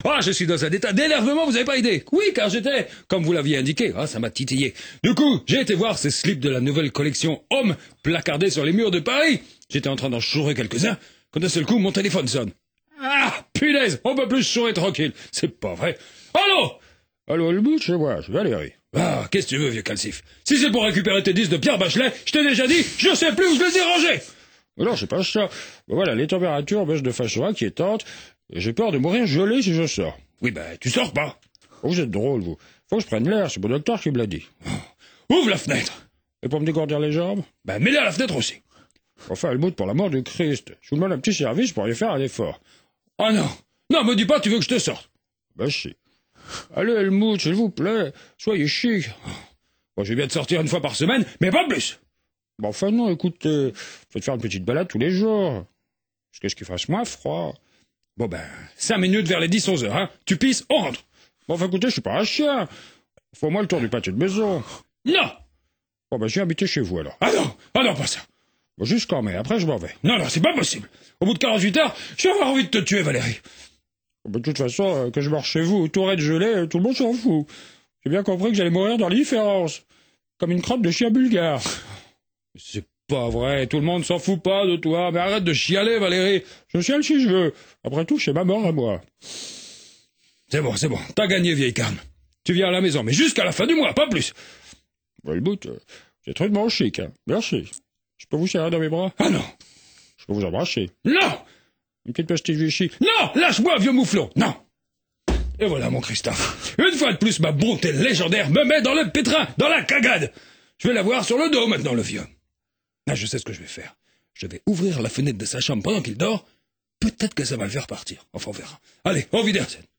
Ah, je suis dans un état d'énervement, vous avez pas idée. Oui, car j'étais, comme vous l'aviez indiqué, ça m'a titillé. Du coup, j'ai été voir ces slips de la nouvelle collection Homme placardés sur les murs de Paris. J'étais en train d'en chourer quelques-uns, quand d'un seul coup, mon téléphone sonne. Ah, punaise, on peut plus chourer tranquille. C'est pas vrai. Allô? Allô, Helmut, c'est moi, c'est Valérie. Ah, qu'est-ce que tu veux, vieux calcif? Si c'est pour récupérer tes disques de Pierre Bachelet, je t'ai déjà dit, je sais plus où je les ai rangés. Mais non, c'est pas ça. Ben voilà, les températures baissent de façon inquiétante, et j'ai peur de mourir gelé si je sors. Oui, ben, tu sors pas. Oh, vous êtes drôle, vous. Faut que je prenne l'air, c'est mon docteur qui me l'a dit. Ouvre la fenêtre. Et pour me dégourdir les jambes? Ben, mets-les à la fenêtre aussi. Enfin, Helmut, pour l'amour de Christ, je vous demande un petit service pour y faire un effort. Ah non. Non, me dis pas, tu veux que je te sorte. Ben si. Allez, Helmut, s'il vous plaît, soyez chic. Bon, je vais bien te sortir une fois par semaine, mais pas plus. Bon, enfin non, écoutez, faites faire une petite balade tous les jours. Jusqu'à ce qu'il fasse moins froid. Bon ben, 5 minutes vers les 10-11 heures, hein. Tu pisses, on rentre. Bon, enfin écoutez, je suis pas un chien. Faut au moins le tour du pâté de maison. Non. Bon, ben je viens habiter chez vous alors. Ah non, pas ça. Bon, jusqu'en mai, après je m'en vais. Non, c'est pas possible. Au bout de 48 heures, je vais avoir envie de te tuer, Valérie. Bon, de toute façon, que je marche chez vous, tout raide gelé, tout le monde s'en fout. J'ai bien compris que j'allais mourir dans l'indifférence. Comme une crotte de chien bulgare. C'est pas vrai, tout le monde s'en fout pas de toi, mais arrête de chialer, Valérie. Je chiale si je veux. Après tout, c'est ma mort à moi. C'est bon, t'as gagné, vieille carne. Tu viens à la maison, mais jusqu'à la fin du mois, pas plus. Bon, le bout, c'est très de chic, hein. Merci. Je peux vous serrer dans mes bras? Ah non. Je peux vous embrasser? Non. Une petite pastille Vichy? Non, lâche-moi, vieux mouflon. Non. Et voilà, mon Christophe. Une fois de plus, ma bonté légendaire me met dans le pétrin, dans la cagade. Je vais l'avoir sur le dos maintenant, le vieux. Ah, je sais ce que je vais faire. Je vais ouvrir la fenêtre de sa chambre pendant qu'il dort. Peut-être que ça va le faire partir. Enfin, on verra. Allez, au Wiedersehen.